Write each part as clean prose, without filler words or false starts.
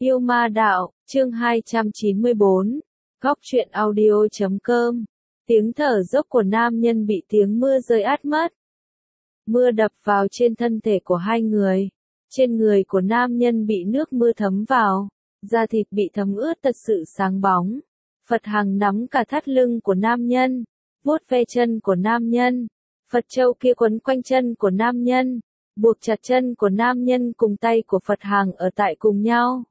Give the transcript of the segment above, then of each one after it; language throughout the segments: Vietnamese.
Yêu ma đạo, chương 294, góc truyện audio.com. Tiếng thở dốc của nam nhân bị tiếng mưa rơi át mất. Mưa đập vào trên thân thể của hai người. Trên người của nam nhân bị nước mưa thấm vào, da thịt bị thấm ướt thật sự sáng bóng. Phật Hằng nắm cả thắt lưng của nam nhân, vuốt ve chân của nam nhân. Phật châu kia quấn quanh chân của nam nhân, buộc chặt chân của nam nhân cùng tay của Phật Hằng ở tại cùng nhau.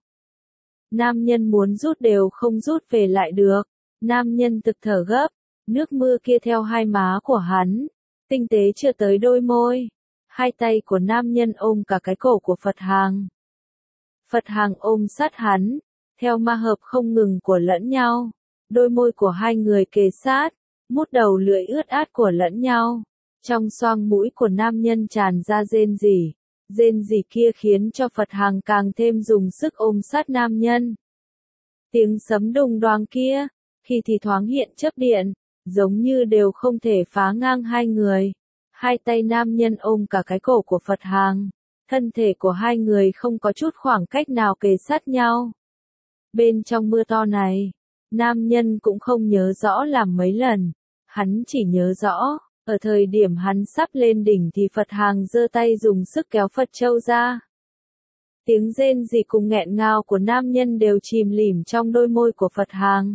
Nam nhân muốn rút đều không rút về lại được. Nam nhân thực thở gấp, nước mưa kia theo hai má của hắn, tinh tế chưa tới đôi môi. Hai tay của nam nhân ôm cả cái cổ của Phật Hằng. Phật Hằng ôm sát hắn, theo ma hợp không ngừng của lẫn nhau. Đôi môi của hai người kề sát, mút đầu lưỡi ướt át của lẫn nhau. Trong xoang mũi của nam nhân tràn ra rên rỉ. Rên rỉ kia khiến cho Phật Hằng càng thêm dùng sức ôm sát nam nhân. Tiếng sấm đùng đoàng kia, khi thì thoáng hiện chớp điện, giống như đều không thể phá ngang hai người. Hai tay nam nhân ôm cả cái cổ của Phật Hằng. Thân thể của hai người không có chút khoảng cách nào kề sát nhau. Bên trong mưa to này, nam nhân cũng không nhớ rõ làm mấy lần. Hắn chỉ nhớ rõ, ở thời điểm hắn sắp lên đỉnh thì Phật Hằng giơ tay dùng sức kéo Phật châu ra. Tiếng rên rỉ cùng nghẹn ngào của nam nhân đều chìm lìm trong đôi môi của Phật Hằng.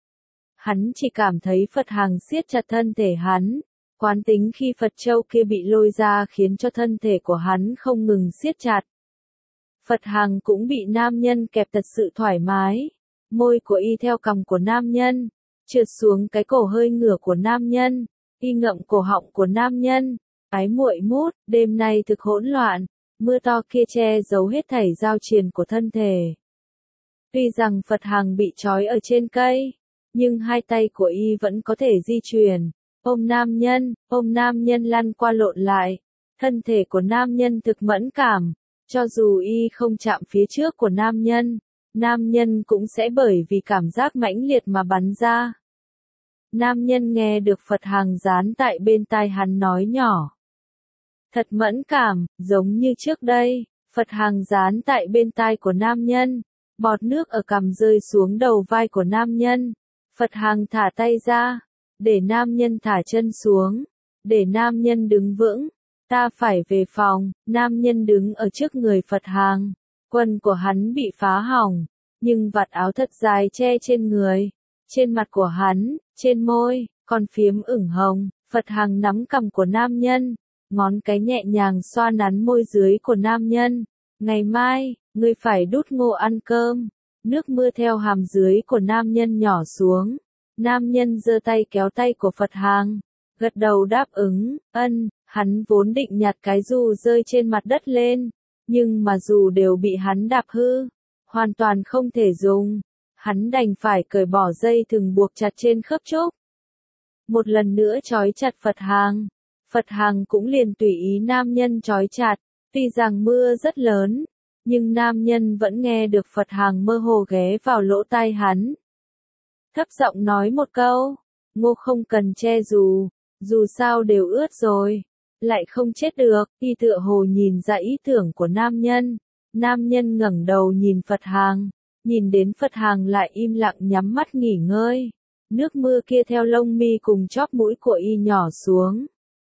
Hắn chỉ cảm thấy Phật Hằng siết chặt thân thể hắn. Quán tính khi Phật châu kia bị lôi ra khiến cho thân thể của hắn không ngừng siết chặt. Phật Hằng cũng bị nam nhân kẹp thật sự thoải mái. Môi của y theo cằm của nam nhân, trượt xuống cái cổ hơi ngửa của nam nhân, y ngậm cổ họng của nam nhân. Ái muội mút, đêm nay thực hỗn loạn, mưa to kia che giấu hết thảy giao triền của thân thể. Tuy rằng Phật Hằng bị trói ở trên cây, nhưng hai tay của y vẫn có thể di chuyển. Ôm nam nhân lăn qua lộn lại. Thân thể của nam nhân thực mẫn cảm, cho dù y không chạm phía trước của nam nhân cũng sẽ bởi vì cảm giác mãnh liệt mà bắn ra. Nam nhân nghe được Phật Hằng dán tại bên tai hắn nói nhỏ. Thật mẫn cảm, giống như trước đây, Phật Hằng dán tại bên tai của nam nhân, bọt nước ở cằm rơi xuống đầu vai của nam nhân. Phật Hằng thả tay ra, để nam nhân thả chân xuống, để nam nhân đứng vững. Ta phải về phòng, nam nhân đứng ở trước người Phật Hằng. Quần của hắn bị phá hỏng, nhưng vạt áo thật dài che trên người. Trên mặt của hắn, trên môi, còn phiếm ửng hồng. Phật Hằng nắm cằm của nam nhân, ngón cái nhẹ nhàng xoa nắn môi dưới của nam nhân. Ngày mai, ngươi phải đút ngô ăn cơm. Nước mưa theo hàm dưới của nam nhân nhỏ xuống. Nam nhân giơ tay kéo tay của Phật Hằng, gật đầu đáp ứng, hắn vốn định nhặt cái dù rơi trên mặt đất lên, nhưng mà dù đều bị hắn đạp hư, hoàn toàn không thể dùng. Hắn đành phải cởi bỏ dây thừng buộc chặt trên khớp trúc. Một lần nữa trói chặt Phật Hằng cũng liền tùy ý nam nhân trói chặt, tuy rằng mưa rất lớn, nhưng nam nhân vẫn nghe được Phật Hằng mơ hồ ghé vào lỗ tai hắn. Thấp giọng nói một câu, Ngô không cần che dù sao đều ướt rồi, lại không chết được. Y tựa hồ nhìn ra ý tưởng của nam nhân ngẩng đầu nhìn Phật Hằng, nhìn đến Phật Hằng lại im lặng nhắm mắt nghỉ ngơi. Nước mưa kia theo lông mi cùng chóp mũi của y nhỏ xuống,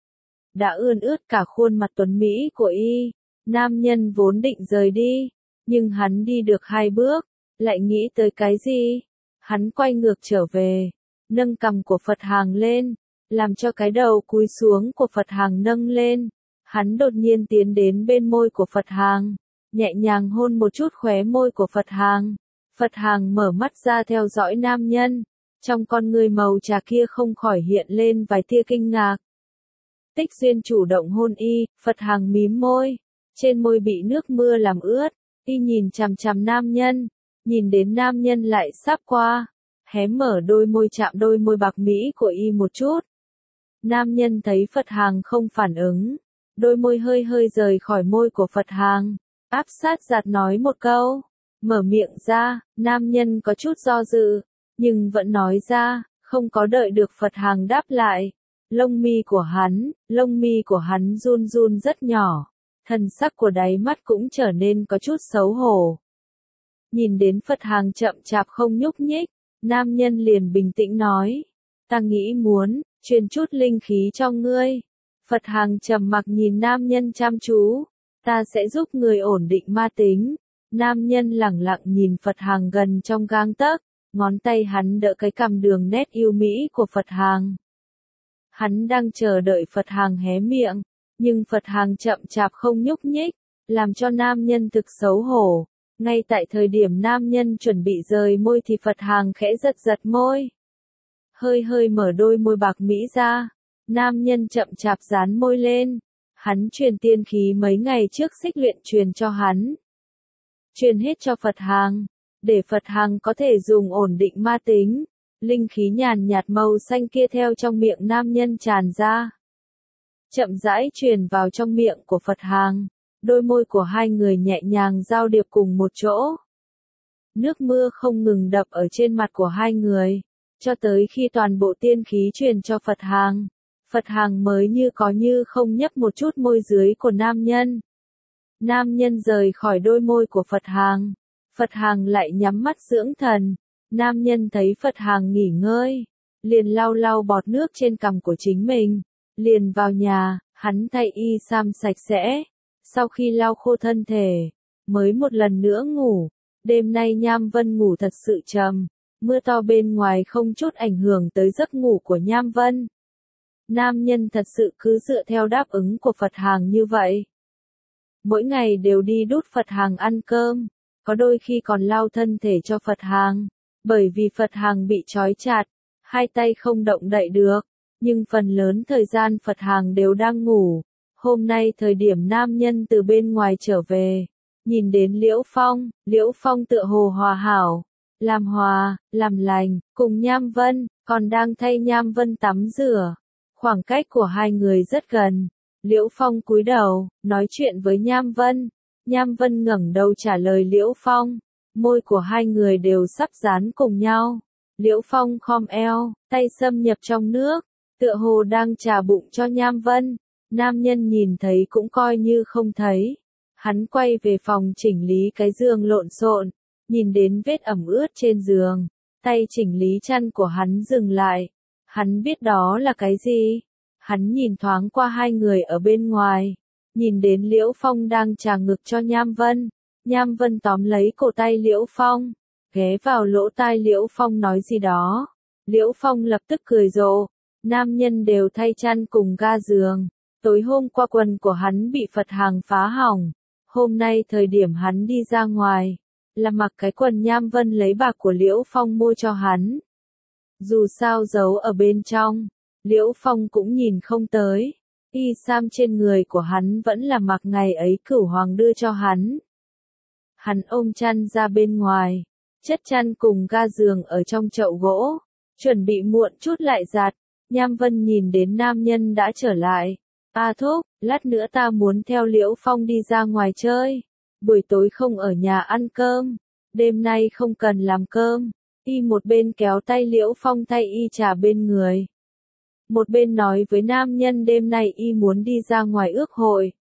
đã ươn ướt cả khuôn mặt tuấn mỹ của y. Nam nhân vốn định rời đi, nhưng hắn đi được 2 bước, lại nghĩ tới cái gì? Hắn quay ngược trở về, nâng cằm của Phật Hằng lên, làm cho cái đầu cúi xuống của Phật Hằng nâng lên. Hắn đột nhiên tiến đến bên môi của Phật Hằng, nhẹ nhàng hôn một chút khóe môi của Phật Hằng. Phật Hằng mở mắt ra theo dõi nam nhân, trong con người màu trà kia không khỏi hiện lên vài tia kinh ngạc. Tích Duyên chủ động hôn y, Phật Hằng mím môi, trên môi bị nước mưa làm ướt, y nhìn chằm chằm nam nhân. Nhìn đến nam nhân lại sắp qua, hé mở đôi môi chạm đôi môi bạc mỹ của y một chút. Nam nhân thấy Phật Hằng không phản ứng, đôi môi hơi hơi rời khỏi môi của Phật Hằng, áp sát giạt nói một câu, mở miệng ra. Nam nhân có chút do dự, nhưng vẫn nói ra, không có đợi được Phật Hằng đáp lại. Lông mi của hắn run run rất nhỏ, thần sắc của đáy mắt cũng trở nên có chút xấu hổ. Nhìn đến Phật Hàng chậm chạp không nhúc nhích, nam nhân liền bình tĩnh nói. Ta nghĩ muốn, truyền chút linh khí cho ngươi. Phật Hàng trầm mặc nhìn nam nhân chăm chú. Ta sẽ giúp người ổn định ma tính. Nam nhân lẳng lặng nhìn Phật Hàng gần trong gang tấc, ngón tay hắn đỡ cái cằm đường nét yêu mỹ của Phật Hàng. Hắn đang chờ đợi Phật Hàng hé miệng, nhưng Phật Hàng chậm chạp không nhúc nhích, làm cho nam nhân thực xấu hổ. Ngay tại thời điểm nam nhân chuẩn bị rời môi thì Phật Hàng khẽ giật giật môi. Hơi hơi mở đôi môi bạc mỹ ra, nam nhân chậm chạp dán môi lên. Hắn truyền tiên khí mấy ngày trước xích luyện truyền cho hắn. Truyền hết cho Phật Hàng, để Phật Hàng có thể dùng ổn định ma tính. Linh khí nhàn nhạt màu xanh kia theo trong miệng nam nhân tràn ra. Chậm rãi truyền vào trong miệng của Phật Hàng. Đôi môi của hai người nhẹ nhàng giao điệp cùng một chỗ. Nước mưa không ngừng đập ở trên mặt của hai người, cho tới khi toàn bộ tiên khí truyền cho Phật Hàng. Phật Hàng mới như có như không nhấp một chút môi dưới của nam nhân. Nam nhân rời khỏi đôi môi của Phật Hàng. Phật Hàng lại nhắm mắt dưỡng thần. Nam nhân thấy Phật Hàng nghỉ ngơi, liền lau lau bọt nước trên cằm của chính mình. Liền vào nhà, hắn thay y sam sạch sẽ. Sau khi lau khô thân thể, mới một lần nữa ngủ. Đêm nay Nham Vân ngủ thật sự trầm. Mưa to bên ngoài không chút ảnh hưởng tới giấc ngủ của Nham Vân. Nam nhân thật sự cứ dựa theo đáp ứng của Phật Hàng như vậy. Mỗi ngày đều đi đút Phật Hàng ăn cơm, có đôi khi còn lau thân thể cho Phật Hàng. Bởi vì Phật Hàng bị trói chặt, hai tay không động đậy được, nhưng phần lớn thời gian Phật Hàng đều đang ngủ. Hôm nay thời điểm nam nhân từ bên ngoài trở về, nhìn đến Liễu Phong tựa hồ hòa hảo, làm hòa, làm lành, cùng Nham Vân, còn đang thay Nham Vân tắm rửa. Khoảng cách của hai người rất gần. Liễu Phong cúi đầu, nói chuyện với Nham Vân. Nham Vân ngẩng đầu trả lời Liễu Phong. Môi của hai người đều sắp dán cùng nhau. Liễu Phong khom eo, tay xâm nhập trong nước, tựa hồ đang trà bụng cho Nham Vân. Nam nhân nhìn thấy cũng coi như không thấy. Hắn quay về phòng chỉnh lý cái giường lộn xộn, nhìn đến vết ẩm ướt trên giường, tay chỉnh lý chăn của hắn dừng lại. Hắn biết đó là cái gì? Hắn nhìn thoáng qua hai người ở bên ngoài, nhìn đến Liễu Phong đang chà ngực cho Nham Vân. Nham Vân tóm lấy cổ tay Liễu Phong, ghé vào lỗ tai Liễu Phong nói gì đó. Liễu Phong lập tức cười rộ. Nam nhân đều thay chăn cùng ga giường. Tối hôm qua quần của hắn bị Phật Hàng phá hỏng. Hôm nay thời điểm hắn đi ra ngoài, là mặc cái quần Nham Vân lấy bạc của Liễu Phong mua cho hắn. Dù sao giấu ở bên trong, Liễu Phong cũng nhìn không tới. Y sam trên người của hắn vẫn là mặc ngày ấy Cửu Hoàng đưa cho hắn. Hắn ôm chăn ra bên ngoài, chất chăn cùng ga giường ở trong chậu gỗ, chuẩn bị muộn chút lại giặt. Nham Vân nhìn đến nam nhân đã trở lại. A thúc, lát nữa ta muốn theo Liễu Phong đi ra ngoài chơi. Buổi tối không ở nhà ăn cơm. Đêm nay không cần làm cơm. Y một bên kéo tay Liễu Phong thay y trà bên người. Một bên nói với nam nhân đêm nay y muốn đi ra ngoài ước hội.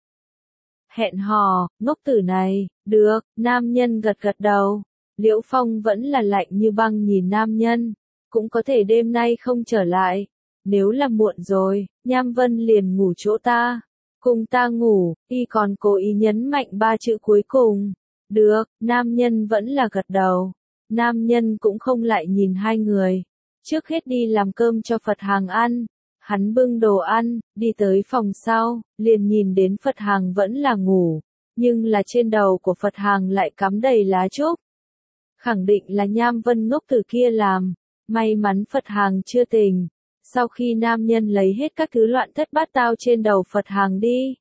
Hẹn hò, ngốc tử này, được, nam nhân gật gật đầu. Liễu Phong vẫn là lạnh như băng nhìn nam nhân. Cũng có thể đêm nay không trở lại. Nếu là muộn rồi, Nham Vân liền ngủ chỗ ta. Cùng ta ngủ, y còn cố ý nhấn mạnh ba chữ cuối cùng. Được, nam nhân vẫn là gật đầu. Nam nhân cũng không lại nhìn hai người. Trước hết đi làm cơm cho Phật Hàng ăn. Hắn bưng đồ ăn, đi tới phòng sau, liền nhìn đến Phật Hàng vẫn là ngủ. Nhưng là trên đầu của Phật Hàng lại cắm đầy lá trúc. Khẳng định là Nham Vân ngốc từ kia làm. May mắn Phật Hàng chưa tỉnh. Sau khi nam nhân lấy hết các thứ loạn thất bát tao trên đầu Phật Hàng đi,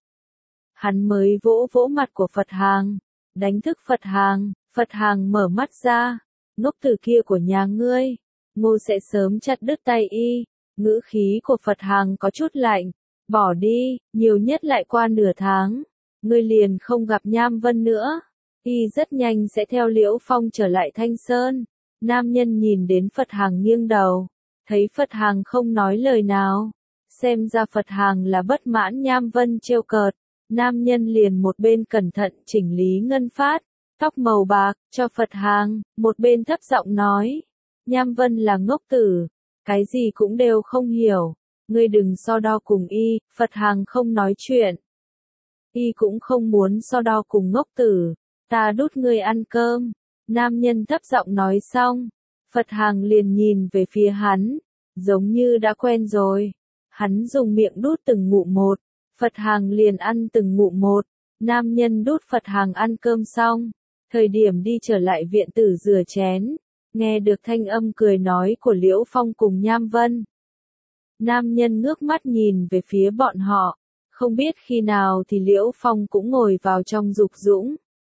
hắn mới vỗ vỗ mặt của Phật Hàng, đánh thức Phật Hàng. Phật Hàng mở mắt ra. Ngốc tử kia của nhà ngươi, Ngô sẽ sớm chặt đứt tay y. Ngữ khí của Phật Hàng có chút lạnh. Bỏ đi, nhiều nhất lại qua nửa tháng, ngươi liền không gặp Nham Vân nữa. Y rất nhanh sẽ theo Liễu Phong trở lại Thanh Sơn. Nam nhân nhìn đến Phật Hàng nghiêng đầu, thấy Phật Hàng không nói lời nào. Xem ra Phật Hàng là bất mãn Nham Vân trêu cợt. Nam nhân liền một bên cẩn thận chỉnh lý ngân phát, tóc màu bạc, cho Phật hàng, một bên thấp giọng nói. Nham Vân là ngốc tử, cái gì cũng đều không hiểu. Ngươi đừng so đo cùng y, Phật hàng không nói chuyện. Y cũng không muốn so đo cùng ngốc tử, ta đút ngươi ăn cơm. Nam nhân thấp giọng nói xong, Phật hàng liền nhìn về phía hắn, giống như đã quen rồi. Hắn dùng miệng đút từng ngụm một, Phật hàng liền ăn từng ngụm một. Nam nhân đút Phật hàng ăn cơm xong, thời điểm đi trở lại viện tử rửa chén, nghe được thanh âm cười nói của Liễu Phong cùng Nham Vân. Nam nhân ngước mắt nhìn về phía bọn họ, không biết khi nào thì Liễu Phong cũng ngồi vào trong dục dũng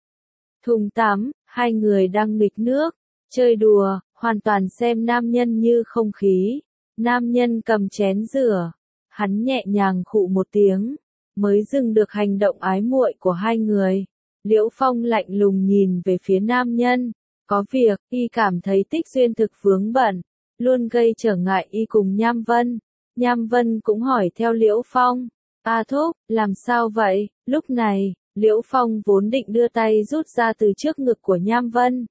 thùng tắm, hai người đang nghịch nước, chơi đùa, hoàn toàn xem nam nhân như không khí. Nam nhân cầm chén rửa, hắn nhẹ nhàng khụ một tiếng, mới dừng được hành động ái muội của hai người. Liễu Phong lạnh lùng nhìn về phía nam nhân, có việc, y cảm thấy Tích Duyên thực vướng bận, luôn gây trở ngại y cùng Nham Vân. Nham Vân cũng hỏi theo Liễu Phong, A thúc, làm sao vậy? Lúc này, Liễu Phong vốn định đưa tay rút ra từ trước ngực của Nham Vân.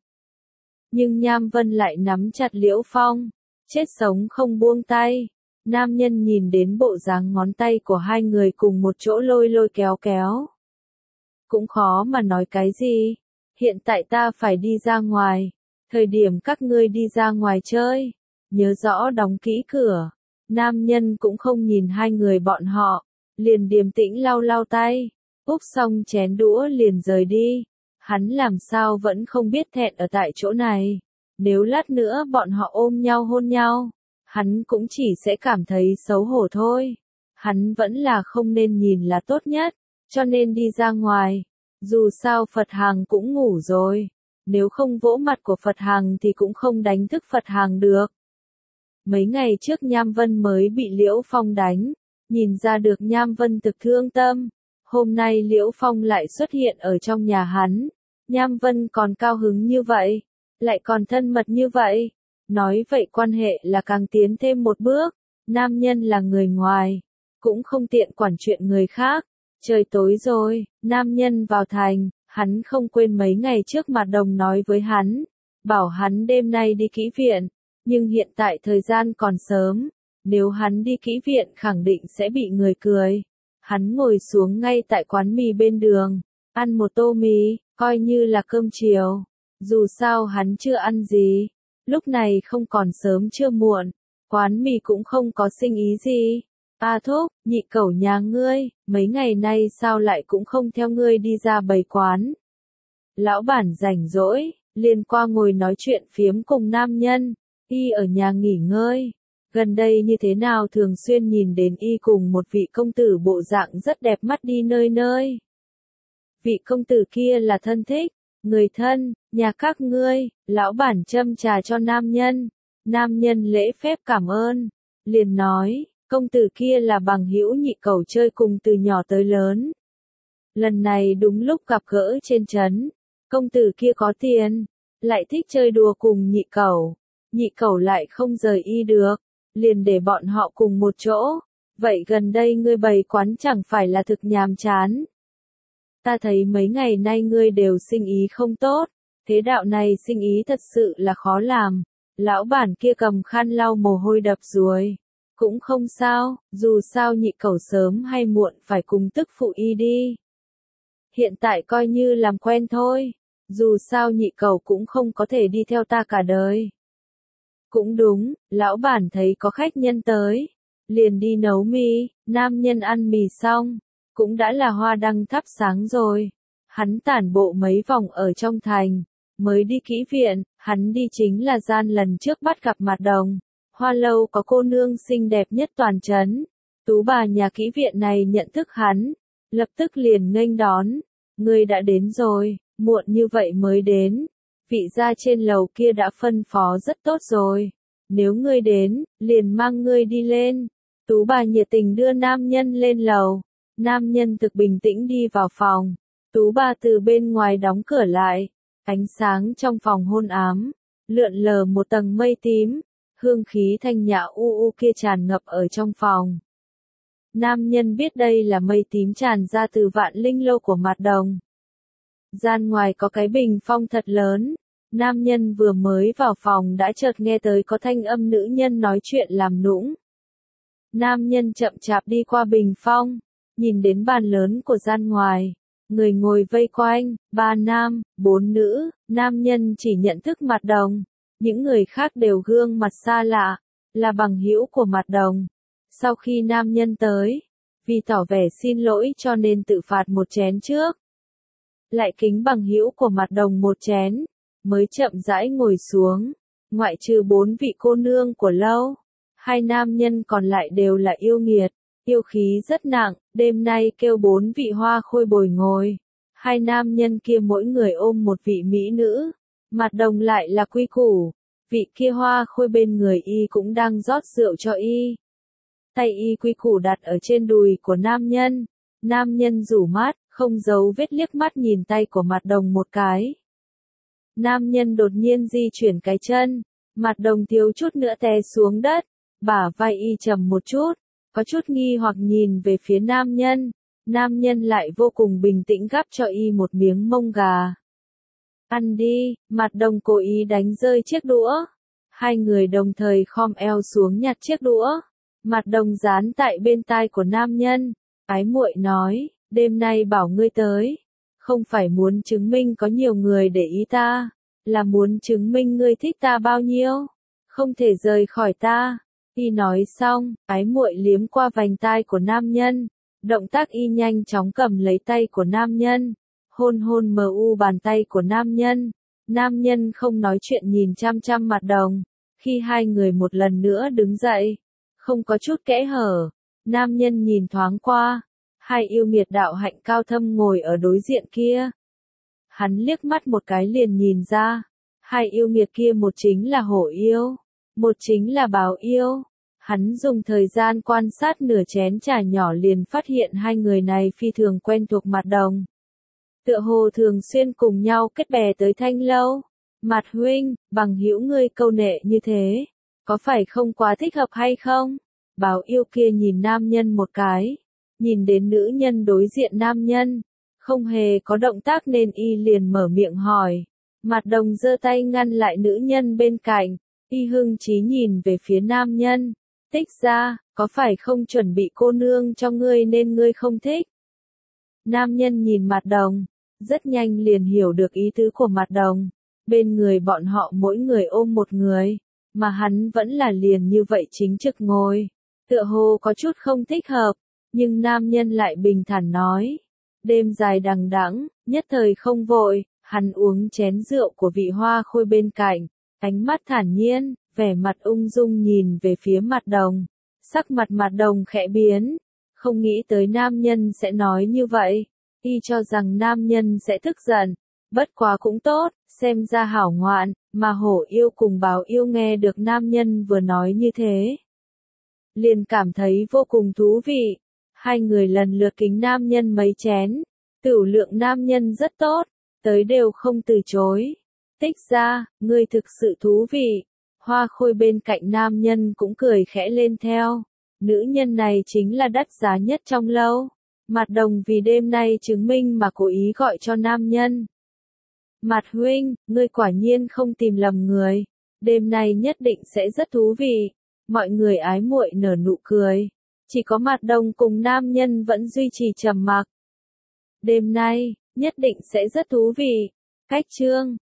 Nhưng Nham Vân lại nắm chặt Liễu Phong, chết sống không buông tay. Nam nhân nhìn đến bộ dáng ngón tay của hai người cùng một chỗ lôi lôi kéo kéo. Cũng khó mà nói cái gì. Hiện tại ta phải đi ra ngoài. Thời điểm các ngươi đi ra ngoài chơi, nhớ rõ đóng kỹ cửa. Nam nhân cũng không nhìn hai người bọn họ, liền điềm tĩnh lau lau tay, úp xong chén đũa liền rời đi. Hắn làm sao vẫn không biết thẹn ở tại chỗ này. Nếu lát nữa bọn họ ôm nhau hôn nhau, hắn cũng chỉ sẽ cảm thấy xấu hổ thôi. Hắn vẫn là không nên nhìn là tốt nhất, cho nên đi ra ngoài. Dù sao Phật hàng cũng ngủ rồi, nếu không vỗ mặt của Phật hàng thì cũng không đánh thức Phật hàng được. Mấy ngày trước Nham Vân mới bị Liễu Phong đánh, nhìn ra được Nham Vân thực thương tâm. Hôm nay Liễu Phong lại xuất hiện ở trong nhà hắn. Nham Vân còn cao hứng như vậy, lại còn thân mật như vậy. Nói vậy quan hệ là càng tiến thêm một bước. Nam nhân là người ngoài, cũng không tiện quản chuyện người khác. Trời tối rồi, nam nhân vào thành, hắn không quên mấy ngày trước Mạt Đồng nói với hắn, bảo hắn đêm nay đi kỹ viện. Nhưng hiện tại thời gian còn sớm, nếu hắn đi kỹ viện khẳng định sẽ bị người cười. Hắn ngồi xuống ngay tại quán mì bên đường, ăn một tô mì, coi như là cơm chiều. Dù sao hắn chưa ăn gì, lúc này không còn sớm chưa muộn, quán mì cũng không có sinh ý gì. A thúc, nhị cẩu nhà ngươi, mấy ngày nay sao lại cũng không theo ngươi đi ra bày quán. Lão bản rảnh rỗi, liền qua ngồi nói chuyện phiếm cùng nam nhân, y ở nhà nghỉ ngơi. Gần đây như thế nào thường xuyên nhìn đến y cùng một vị công tử bộ dạng rất đẹp mắt đi nơi nơi. Vị công tử kia là thân thích, người thân, nhà các ngươi. Lão bản châm trà cho nam nhân. Nam nhân lễ phép cảm ơn, liền nói, công tử kia là bằng hữu nhị cẩu chơi cùng từ nhỏ tới lớn. Lần này đúng lúc gặp gỡ trên trấn, công tử kia có tiền, lại thích chơi đùa cùng nhị cẩu lại không rời y được, liền để bọn họ cùng một chỗ. Vậy gần đây ngươi bày quán chẳng phải là thực nhàm chán. Ta thấy mấy ngày nay ngươi đều sinh ý không tốt, thế đạo này sinh ý thật sự là khó làm. Lão bản kia cầm khăn lau mồ hôi đập ruồi. Cũng không sao, dù sao nhị cẩu sớm hay muộn phải cùng tức phụ y đi. Hiện tại coi như làm quen thôi, dù sao nhị cẩu cũng không có thể đi theo ta cả đời. Cũng đúng, lão bản thấy có khách nhân tới, liền đi nấu mì. Nam nhân ăn mì xong, cũng đã là hoa đăng thắp sáng rồi. Hắn tản bộ mấy vòng ở trong thành, mới đi kỹ viện. Hắn đi chính là gian lần trước bắt gặp Mạt Đồng. Hoa lâu có cô nương xinh đẹp nhất toàn trấn. Tú bà nhà kỹ viện này nhận thức hắn, lập tức liền nghênh đón. Ngươi đã đến rồi, muộn như vậy mới đến. Vị gia trên lầu kia đã phân phó rất tốt rồi. Nếu ngươi đến, liền mang ngươi đi lên. Tú bà nhiệt tình đưa nam nhân lên lầu. Nam nhân thực bình tĩnh đi vào phòng. Tú bà từ bên ngoài đóng cửa lại. Ánh sáng trong phòng hôn ám, lượn lờ một tầng mây tím. Hương khí thanh nhã u kia tràn ngập ở trong phòng. Nam nhân biết đây là mây tím tràn ra từ Vạn Linh Lâu của Mạt Đồng. Gian ngoài có cái bình phong thật lớn. Nam nhân vừa mới vào phòng đã chợt nghe tới có thanh âm nữ nhân nói chuyện làm nũng. Nam nhân chậm chạp đi qua bình phong, nhìn đến bàn lớn của gian ngoài. Người ngồi vây quanh, 3 nam, 4 nữ, nam nhân chỉ nhận thức Mạt Đồng. Những người khác đều gương mặt xa lạ, là bằng hữu của Mạt Đồng. Sau khi nam nhân tới, vì tỏ vẻ xin lỗi cho nên tự phạt một chén trước. Lại kính bằng hữu của Mạt Đồng một chén, mới chậm rãi ngồi xuống. Ngoại trừ 4 vị cô nương của lâu, 2 nam nhân còn lại đều là yêu nghiệt, yêu khí rất nặng. Đêm nay kêu 4 vị hoa khôi bồi ngồi. 2 nam nhân kia mỗi người ôm một vị mỹ nữ. Mạt Đồng lại là quy củ. Vị kia hoa khôi bên người y cũng đang rót rượu cho y. Tay y quy củ đặt ở trên đùi của nam nhân. Nam nhân rủ mắt, không giấu vết liếc mắt nhìn tay của Mạt Đồng một cái. Nam nhân đột nhiên di chuyển cái chân. Mạt Đồng thiếu chút nữa té xuống đất. Bả vai y trầm một chút, có chút nghi hoặc nhìn về phía nam nhân. Nam nhân lại vô cùng bình tĩnh gắp cho y một miếng mông gà. Ăn đi. Mạt Đồng cố ý đánh rơi chiếc đũa. 2 người đồng thời khom eo xuống nhặt chiếc đũa. Mạt Đồng dán tại bên tai của nam nhân. Ái muội nói, đêm nay bảo ngươi tới, không phải muốn chứng minh có nhiều người để ý ta, là muốn chứng minh ngươi thích ta bao nhiêu, không thể rời khỏi ta. Y nói xong, ái muội liếm qua vành tai của nam nhân, động tác y nhanh chóng cầm lấy tay của nam nhân, hôn hôn mờ u bàn tay của nam nhân. Nam nhân không nói chuyện nhìn chăm chăm Mạt Đồng. Khi 2 người một lần nữa đứng dậy, không có chút kẽ hở, nam nhân nhìn thoáng qua, 2 yêu nghiệt đạo hạnh cao thâm ngồi ở đối diện kia. Hắn liếc mắt một cái liền nhìn ra, 2 yêu nghiệt kia một chính là hổ yêu, một chính là báo yêu. Hắn dùng thời gian quan sát nửa chén trà nhỏ liền phát hiện 2 người này phi thường quen thuộc Mạt Đồng. Tựa hồ thường xuyên cùng nhau kết bè tới Thanh Lâu. Mạt huynh, bằng hữu ngươi câu nệ như thế, có phải không quá thích hợp hay không? Báo yêu kia nhìn nam nhân một cái, nhìn đến nữ nhân đối diện nam nhân, không hề có động tác nên y liền mở miệng hỏi. Mạt Đồng giơ tay ngăn lại nữ nhân bên cạnh, y hưng chí nhìn về phía nam nhân. Tích ra, có phải không chuẩn bị cô nương cho ngươi nên ngươi không thích? Nam nhân nhìn Mạt Đồng, rất nhanh liền hiểu được ý tứ của Mạt Đồng. Bên người bọn họ mỗi người ôm một người, mà hắn vẫn là liền như vậy chính trực ngồi. Tựa hồ có chút không thích hợp, nhưng nam nhân lại bình thản nói. Đêm dài đằng đẵng, nhất thời không vội, hắn uống chén rượu của vị hoa khôi bên cạnh, ánh mắt thản nhiên, vẻ mặt ung dung nhìn về phía Mạt Đồng. Sắc mặt Mạt Đồng khẽ biến, không nghĩ tới nam nhân sẽ nói như vậy. Y cho rằng nam nhân sẽ tức giận, bất quá cũng tốt, xem ra hảo ngoạn, mà hổ yêu cùng báo yêu nghe được nam nhân vừa nói như thế. Liền cảm thấy vô cùng thú vị. 2 người lần lượt kính nam nhân mấy chén, tửu lượng nam nhân rất tốt, tới đều không từ chối. Tích ra, ngươi thực sự thú vị. Hoa khôi bên cạnh nam nhân cũng cười khẽ lên theo. Nữ nhân này chính là đắt giá nhất trong lâu. Mạt Đồng vì đêm nay chứng minh mà cố ý gọi cho nam nhân. Mạt huynh, ngươi quả nhiên không tìm lầm người. Đêm nay nhất định sẽ rất thú vị. Mọi người ái muội nở nụ cười. Chỉ có Mạt Đồng cùng nam nhân vẫn duy trì trầm mặc. Đêm nay, nhất định sẽ rất thú vị. Cách chương